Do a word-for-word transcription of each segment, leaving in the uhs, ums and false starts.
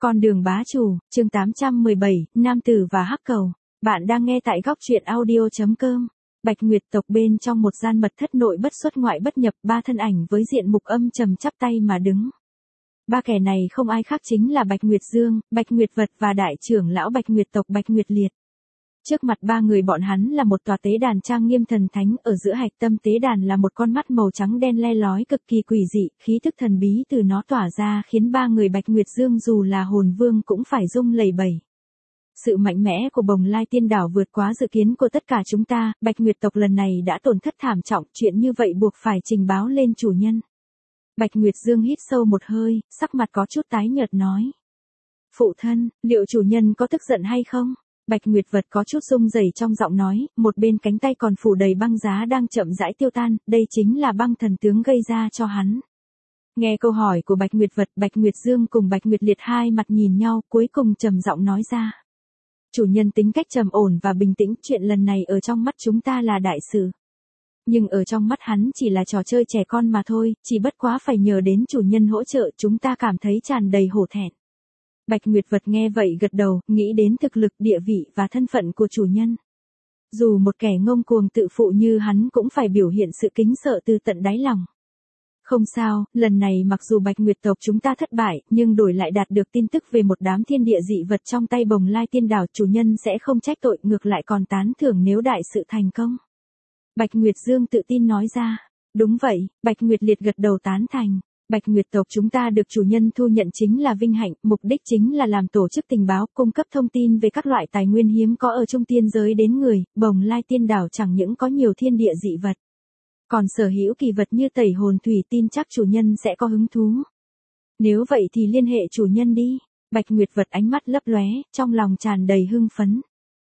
Con đường bá chủ, chương tám trăm mười bảy, Nam tử và hắc cầu. Bạn đang nghe tại góc truyện audio.com. Bạch Nguyệt tộc bên trong một gian mật thất nội bất xuất ngoại bất nhập, ba thân ảnh với diện mục âm trầm chắp tay mà đứng. Ba kẻ này không ai khác chính là Bạch Nguyệt Dương, Bạch Nguyệt Vật và đại trưởng lão Bạch Nguyệt tộc Bạch Nguyệt Liệt. Trước mặt ba người bọn hắn là một tòa tế đàn trang nghiêm thần thánh, ở giữa hạch tâm tế đàn là một con mắt màu trắng đen le lói cực kỳ quỷ dị, khí tức thần bí từ nó tỏa ra khiến ba người Bạch Nguyệt Dương dù là hồn vương cũng phải rung lẩy bẩy. Sự mạnh mẽ của Bồng Lai Tiên Đảo vượt quá dự kiến của tất cả chúng ta, Bạch Nguyệt tộc lần này đã tổn thất thảm trọng, chuyện như vậy buộc phải trình báo lên chủ nhân. Bạch Nguyệt Dương hít sâu một hơi, sắc mặt có chút tái nhợt nói. Phụ thân, liệu chủ nhân có tức giận hay không? Bạch Nguyệt Vật có chút rung rẩy trong giọng nói, một bên cánh tay còn phủ đầy băng giá đang chậm rãi tiêu tan, đây chính là băng thần tướng gây ra cho hắn. Nghe câu hỏi của Bạch Nguyệt Vật, Bạch Nguyệt Dương cùng Bạch Nguyệt Liệt hai mặt nhìn nhau, cuối cùng trầm giọng nói ra. Chủ nhân tính cách trầm ổn và bình tĩnh, chuyện lần này ở trong mắt chúng ta là đại sự. Nhưng ở trong mắt hắn chỉ là trò chơi trẻ con mà thôi, chỉ bất quá phải nhờ đến chủ nhân hỗ trợ, chúng ta cảm thấy tràn đầy hổ thẹn. Bạch Nguyệt Vật nghe vậy gật đầu, nghĩ đến thực lực, địa vị và thân phận của chủ nhân. Dù một kẻ ngông cuồng tự phụ như hắn cũng phải biểu hiện sự kính sợ từ tận đáy lòng. Không sao, lần này mặc dù Bạch Nguyệt tộc chúng ta thất bại, nhưng đổi lại đạt được tin tức về một đám thiên địa dị vật trong tay Bồng Lai Tiên Đảo, chủ nhân sẽ không trách tội, ngược lại còn tán thưởng nếu đại sự thành công. Bạch Nguyệt Dương tự tin nói ra. Đúng vậy, Bạch Nguyệt Liệt gật đầu tán thành. Bạch Nguyệt tộc chúng ta được chủ nhân thu nhận chính là vinh hạnh, mục đích chính là làm tổ chức tình báo, cung cấp thông tin về các loại tài nguyên hiếm có ở trung tiên giới đến người, Bồng Lai Tiên Đảo chẳng những có nhiều thiên địa dị vật, còn sở hữu kỳ vật như tẩy hồn thủy, tin chắc chủ nhân sẽ có hứng thú. Nếu vậy thì liên hệ chủ nhân đi. Bạch Nguyệt Vật ánh mắt lấp lóe, trong lòng tràn đầy hưng phấn.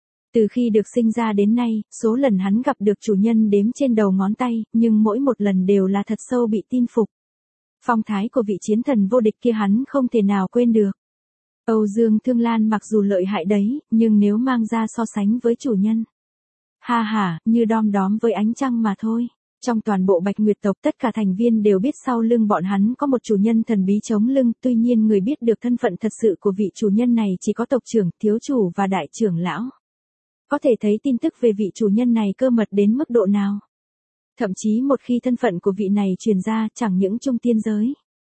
Từ khi được sinh ra đến nay, số lần hắn gặp được chủ nhân đếm trên đầu ngón tay, nhưng mỗi một lần đều là thật sâu bị tin phục. Phong thái của vị chiến thần vô địch kia hắn không thể nào quên được. Âu Dương Thương Lan mặc dù lợi hại đấy, nhưng nếu mang ra so sánh với chủ nhân, ha ha, như đom đóm với ánh trăng mà thôi. Trong toàn bộ Bạch Nguyệt tộc tất cả thành viên đều biết sau lưng bọn hắn có một chủ nhân thần bí chống lưng, tuy nhiên người biết được thân phận thật sự của vị chủ nhân này chỉ có tộc trưởng, thiếu chủ và đại trưởng lão. Có thể thấy tin tức về vị chủ nhân này cơ mật đến mức độ nào. Thậm chí một khi thân phận của vị này truyền ra, chẳng những trung tiên giới,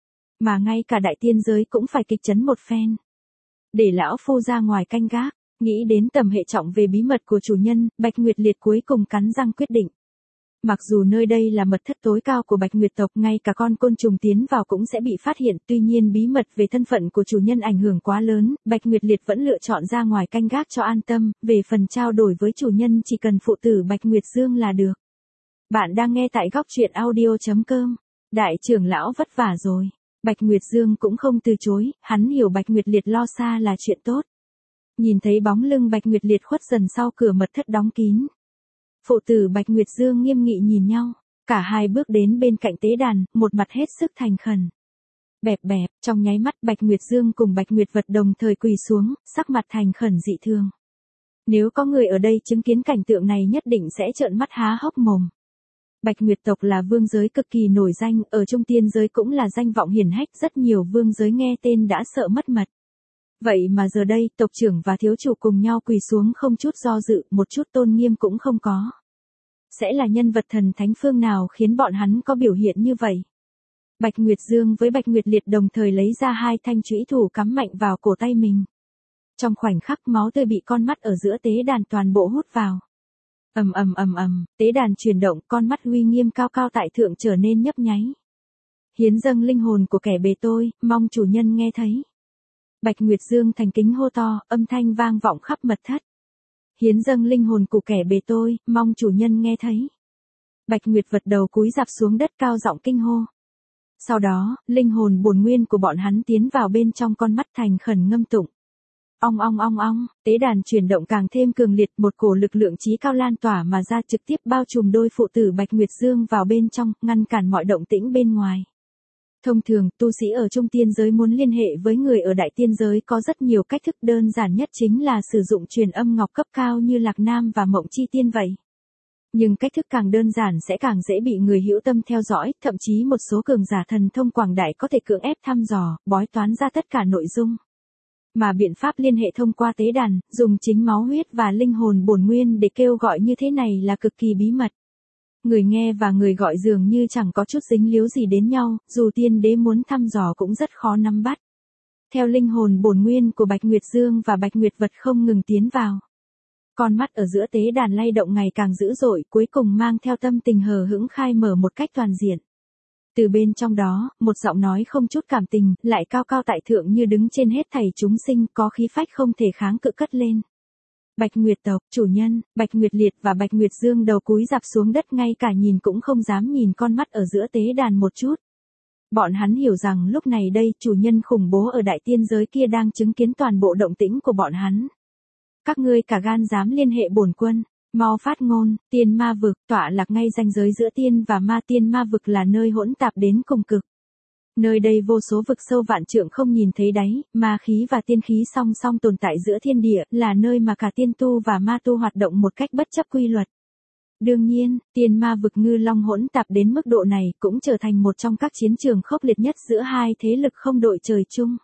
mà ngay cả đại tiên giới cũng phải kịch chấn một phen. Để lão phu ra ngoài canh gác, nghĩ đến tầm hệ trọng về bí mật của chủ nhân, Bạch Nguyệt Liệt cuối cùng cắn răng quyết định. Mặc dù nơi đây là mật thất tối cao của Bạch Nguyệt tộc, ngay cả con côn trùng tiến vào cũng sẽ bị phát hiện, tuy nhiên bí mật về thân phận của chủ nhân ảnh hưởng quá lớn, Bạch Nguyệt Liệt vẫn lựa chọn ra ngoài canh gác cho an tâm, về phần trao đổi với chủ nhân chỉ cần phụ tử Bạch Nguyệt Dương là được. Bạn đang nghe tại góc truyện audio.com. Đại trưởng lão vất vả rồi. Bạch Nguyệt Dương cũng không từ chối, hắn hiểu Bạch Nguyệt Liệt lo xa là chuyện tốt. Nhìn thấy bóng lưng Bạch Nguyệt Liệt khuất dần sau cửa mật thất đóng kín. Phụ tử Bạch Nguyệt Dương nghiêm nghị nhìn nhau, cả hai bước đến bên cạnh tế đàn, một mặt hết sức thành khẩn. Bẹp bẹp, trong nháy mắt Bạch Nguyệt Dương cùng Bạch Nguyệt Vật đồng thời quỳ xuống, sắc mặt thành khẩn dị thường. Nếu có người ở đây chứng kiến cảnh tượng này nhất định sẽ trợn mắt há hốc mồm. Bạch Nguyệt tộc là vương giới cực kỳ nổi danh, ở trung tiên giới cũng là danh vọng hiển hách, rất nhiều vương giới nghe tên đã sợ mất mật. Vậy mà giờ đây, tộc trưởng và thiếu chủ cùng nhau quỳ xuống không chút do dự, một chút tôn nghiêm cũng không có. Sẽ là nhân vật thần thánh phương nào khiến bọn hắn có biểu hiện như vậy? Bạch Nguyệt Dương với Bạch Nguyệt Liệt đồng thời lấy ra hai thanh chủy thủ cắm mạnh vào cổ tay mình. Trong khoảnh khắc máu tươi bị con mắt ở giữa tế đàn toàn bộ hút vào. Ầm ầm ầm ầm, tế đàn chuyển động, con mắt uy nghiêm cao cao tại thượng trở nên nhấp nháy. Hiến dâng linh hồn của kẻ bề tôi, mong chủ nhân nghe thấy. Bạch Nguyệt Dương thành kính hô to, âm thanh vang vọng khắp mật thất. Hiến dâng linh hồn của kẻ bề tôi, mong chủ nhân nghe thấy. Bạch Nguyệt Vật đầu cúi rạp xuống đất cao giọng kinh hô. Sau đó, linh hồn bổn nguyên của bọn hắn tiến vào bên trong con mắt thành khẩn ngâm tụng. Ong ong ong ong, tế đàn chuyển động càng thêm cường liệt, một cổ lực lượng chí cao lan tỏa mà ra trực tiếp bao trùm đôi phụ tử Bạch Nguyệt Dương vào bên trong, ngăn cản mọi động tĩnh bên ngoài. Thông thường, tu sĩ ở trung tiên giới muốn liên hệ với người ở đại tiên giới có rất nhiều cách thức, đơn giản nhất chính là sử dụng truyền âm ngọc cấp cao như Lạc Nam và Mộng Chi Tiên vậy. Nhưng cách thức càng đơn giản sẽ càng dễ bị người hữu tâm theo dõi, thậm chí một số cường giả thần thông quảng đại có thể cưỡng ép thăm dò, bói toán ra tất cả nội dung. Mà biện pháp liên hệ thông qua tế đàn, dùng chính máu huyết và linh hồn bổn nguyên để kêu gọi như thế này là cực kỳ bí mật. Người nghe và người gọi dường như chẳng có chút dính líu gì đến nhau, dù tiên đế muốn thăm dò cũng rất khó nắm bắt. Theo linh hồn bổn nguyên của Bạch Nguyệt Dương và Bạch Nguyệt Vật không ngừng tiến vào. Con mắt ở giữa tế đàn lay động ngày càng dữ dội, cuối cùng mang theo tâm tình hờ hững khai mở một cách toàn diện. Từ bên trong đó, một giọng nói không chút cảm tình, lại cao cao tại thượng như đứng trên hết thảy chúng sinh, có khí phách không thể kháng cự cất lên. Bạch Nguyệt tộc, chủ nhân, Bạch Nguyệt Liệt và Bạch Nguyệt Dương đầu cúi rạp xuống đất, ngay cả nhìn cũng không dám nhìn con mắt ở giữa tế đàn một chút. Bọn hắn hiểu rằng lúc này đây, chủ nhân khủng bố ở đại tiên giới kia đang chứng kiến toàn bộ động tĩnh của bọn hắn. Các ngươi cả gan dám liên hệ bổn quân, mau phát ngôn. Tiên ma vực, tọa lạc ngay ranh giới giữa tiên và ma. Tiên ma vực là nơi hỗn tạp đến cùng cực. Nơi đây vô số vực sâu vạn trượng không nhìn thấy đáy, ma khí và tiên khí song song tồn tại giữa thiên địa, là nơi mà cả tiên tu và ma tu hoạt động một cách bất chấp quy luật. Đương nhiên, tiên ma vực ngư long hỗn tạp đến mức độ này cũng trở thành một trong các chiến trường khốc liệt nhất giữa hai thế lực không đội trời chung.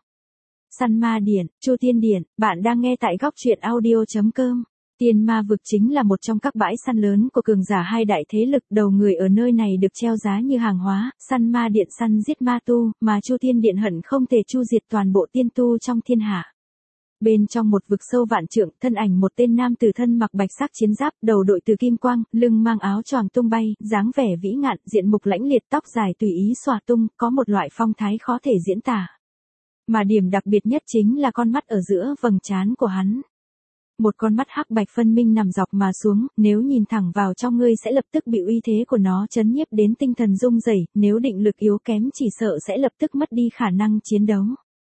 Săn ma điện, Chu Tiên Điện, bạn đang nghe tại góc truyện audio chấm com. Tiên ma vực chính là một trong các bãi săn lớn của cường giả hai đại thế lực, đầu người ở nơi này được treo giá như hàng hóa, săn ma điện săn giết ma tu, mà Chu Tiên Điện hận không thể chu diệt toàn bộ tiên tu trong thiên hạ. Bên trong một vực sâu vạn trượng, thân ảnh một tên nam tử thân mặc bạch sắc chiến giáp, đầu đội từ kim quang, lưng mang áo choàng tung bay, dáng vẻ vĩ ngạn, diện mục lãnh liệt, tóc dài tùy ý xòa tung, có một loại phong thái khó thể diễn tả. Mà điểm đặc biệt nhất chính là con mắt ở giữa vầng trán của hắn. Một con mắt hắc bạch phân minh nằm dọc mà xuống, nếu nhìn thẳng vào trong ngươi sẽ lập tức bị uy thế của nó chấn nhiếp đến tinh thần rung rẩy, nếu định lực yếu kém chỉ sợ sẽ lập tức mất đi khả năng chiến đấu.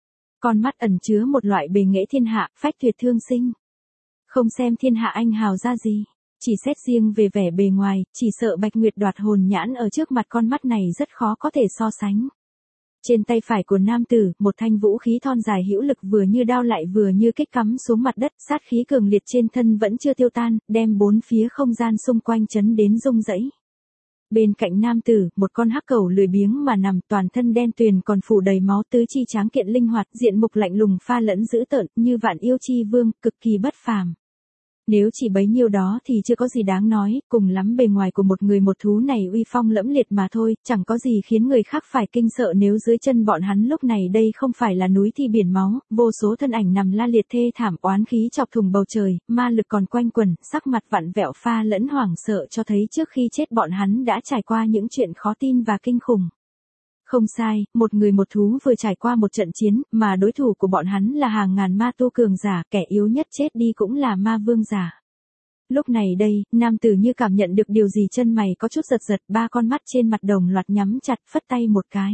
Con mắt ẩn chứa một loại bề nghệ thiên hạ, phách tuyệt thương sinh. Không xem thiên hạ anh hào ra gì, chỉ xét riêng về vẻ bề ngoài, chỉ sợ Bạch Nguyệt đoạt hồn nhãn ở trước mặt con mắt này rất khó có thể so sánh. Trên tay phải của nam tử, một thanh vũ khí thon dài hữu lực vừa như đao lại vừa như kích cắm xuống mặt đất, sát khí cường liệt trên thân vẫn chưa tiêu tan, đem bốn phía không gian xung quanh chấn đến rung rẩy. Bên cạnh nam tử, một con hắc cẩu lười biếng mà nằm, toàn thân đen tuyền còn phủ đầy máu, tứ chi tráng kiện linh hoạt, diện mục lạnh lùng pha lẫn dữ tợn, như vạn yêu chi vương, cực kỳ bất phàm. Nếu chỉ bấy nhiêu đó thì chưa có gì đáng nói, cùng lắm bề ngoài của một người một thú này uy phong lẫm liệt mà thôi, chẳng có gì khiến người khác phải kinh sợ nếu dưới chân bọn hắn lúc này đây không phải là núi thi biển máu, vô số thân ảnh nằm la liệt thê thảm, oán khí chọc thùng bầu trời, ma lực còn quanh quẩn, sắc mặt vặn vẹo pha lẫn hoảng sợ cho thấy trước khi chết bọn hắn đã trải qua những chuyện khó tin và kinh khủng. Không sai, một người một thú vừa trải qua một trận chiến, mà đối thủ của bọn hắn là hàng ngàn ma tu cường giả, kẻ yếu nhất chết đi cũng là ma vương giả. Lúc này đây, nam tử như cảm nhận được điều gì, chân mày có chút giật giật, ba con mắt trên mặt đồng loạt nhắm chặt, phất tay một cái.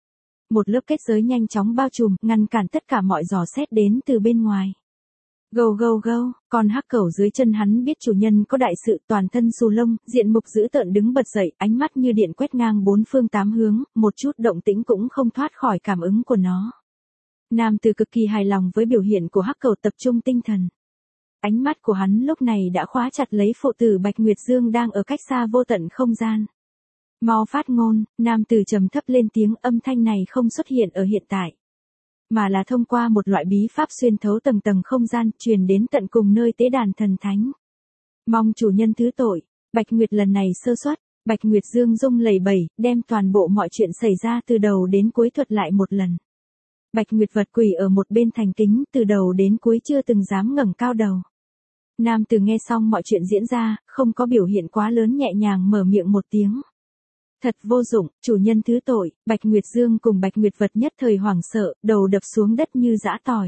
Một lớp kết giới nhanh chóng bao trùm, ngăn cản tất cả mọi dò xét đến từ bên ngoài. Gâu gâu gâu, con hắc cẩu dưới chân hắn biết chủ nhân có đại sự, toàn thân xù lông, diện mục dữ tợn đứng bật dậy, ánh mắt như điện quét ngang bốn phương tám hướng, một chút động tĩnh cũng không thoát khỏi cảm ứng của nó. Nam tử cực kỳ hài lòng với biểu hiện của hắc cẩu, tập trung tinh thần. Ánh mắt của hắn lúc này đã khóa chặt lấy phụ tử Bạch Nguyệt Dương đang ở cách xa vô tận không gian. Mau phát ngôn, nam tử trầm thấp lên tiếng, âm thanh này không xuất hiện ở hiện tại, mà là thông qua một loại bí pháp xuyên thấu tầng tầng không gian, truyền đến tận cùng nơi tế đàn thần thánh. Mong chủ nhân thứ tội, Bạch Nguyệt lần này sơ suất. Bạch Nguyệt Dương rung lẩy bẩy, đem toàn bộ mọi chuyện xảy ra từ đầu đến cuối thuật lại một lần. Bạch Nguyệt Vật quỳ ở một bên thành kính, từ đầu đến cuối chưa từng dám ngẩng cao đầu. Nam tử nghe xong mọi chuyện diễn ra, không có biểu hiện quá lớn, nhẹ nhàng mở miệng một tiếng. Thật vô dụng, chủ nhân thứ tội. Bạch Nguyệt Dương cùng Bạch Nguyệt Vật nhất thời hoảng sợ, đầu đập xuống đất như giã tỏi.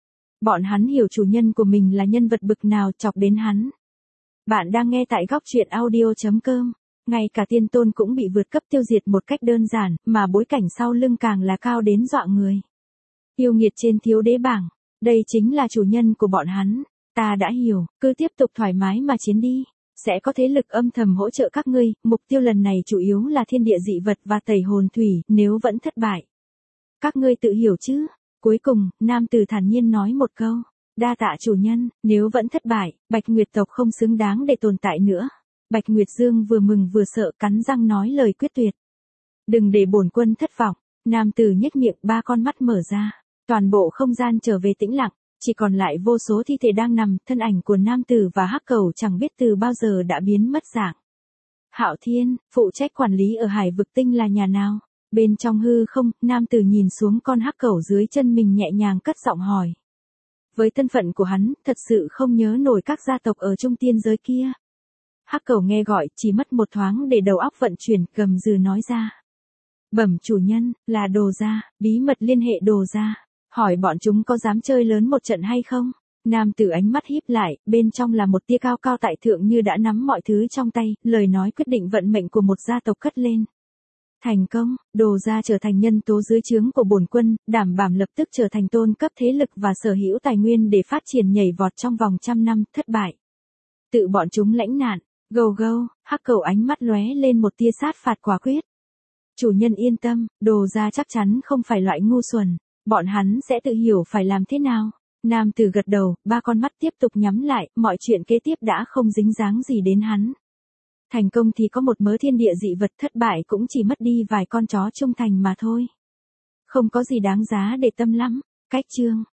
Bọn hắn hiểu chủ nhân của mình là nhân vật bực nào chọc đến hắn. Bạn đang nghe tại góc truyện audio chấm com. Ngay cả tiên tôn cũng bị vượt cấp tiêu diệt một cách đơn giản, mà bối cảnh sau lưng càng là cao đến dọa người. Yêu nghiệt trên thiếu đế bảng, đây chính là chủ nhân của bọn hắn. Ta đã hiểu, cứ tiếp tục thoải mái mà chiến đi. Sẽ có thế lực âm thầm hỗ trợ các ngươi, mục tiêu lần này chủ yếu là thiên địa dị vật và tẩy hồn thủy, nếu vẫn thất bại. Các ngươi tự hiểu chứ. Cuối cùng, nam tử thản nhiên nói một câu. Đa tạ chủ nhân, nếu vẫn thất bại, Bạch Nguyệt tộc không xứng đáng để tồn tại nữa. Bạch Nguyệt Dương vừa mừng vừa sợ, cắn răng nói lời quyết tuyệt. Đừng để bổn quân thất vọng. Nam tử nhếch miệng, ba con mắt mở ra. Toàn bộ không gian trở về tĩnh lặng. Chỉ còn lại vô số thi thể đang nằm, thân ảnh của nam tử và hắc cầu chẳng biết từ bao giờ đã biến mất dạng. Hạo Thiên, phụ trách quản lý ở Hải Vực Tinh là nhà nào? Bên trong hư không, nam tử nhìn xuống con hắc cầu dưới chân mình nhẹ nhàng cất giọng hỏi. Với thân phận của hắn, thật sự không nhớ nổi các gia tộc ở trung tiên giới kia. Hắc cầu nghe gọi, chỉ mất một thoáng để đầu óc vận chuyển, gầm gừ nói ra. Bẩm chủ nhân, là Đồ gia, bí mật liên hệ Đồ gia, hỏi bọn chúng có dám chơi lớn một trận hay không? Nam tử ánh mắt híp lại, bên trong là một tia cao cao tại thượng như đã nắm mọi thứ trong tay, lời nói quyết định vận mệnh của một gia tộc cất lên. Thành công, Đồ gia trở thành nhân tố dưới trướng của bổn quân, đảm bảo lập tức trở thành tôn cấp thế lực và sở hữu tài nguyên để phát triển nhảy vọt trong vòng trăm năm, thất bại. Tự bọn chúng lãnh nạn, gâu gâu, hắc cầu ánh mắt lóe lên một tia sát phạt quả quyết. Chủ nhân yên tâm, Đồ gia chắc chắn không phải loại ngu xuẩn, bọn hắn sẽ tự hiểu phải làm thế nào. Nam tử gật đầu, ba con mắt tiếp tục nhắm lại, mọi chuyện kế tiếp đã không dính dáng gì đến hắn. Thành công thì có một mớ thiên địa dị vật, thất bại cũng chỉ mất đi vài con chó trung thành mà thôi. Không có gì đáng giá để tâm lắm. Cách chương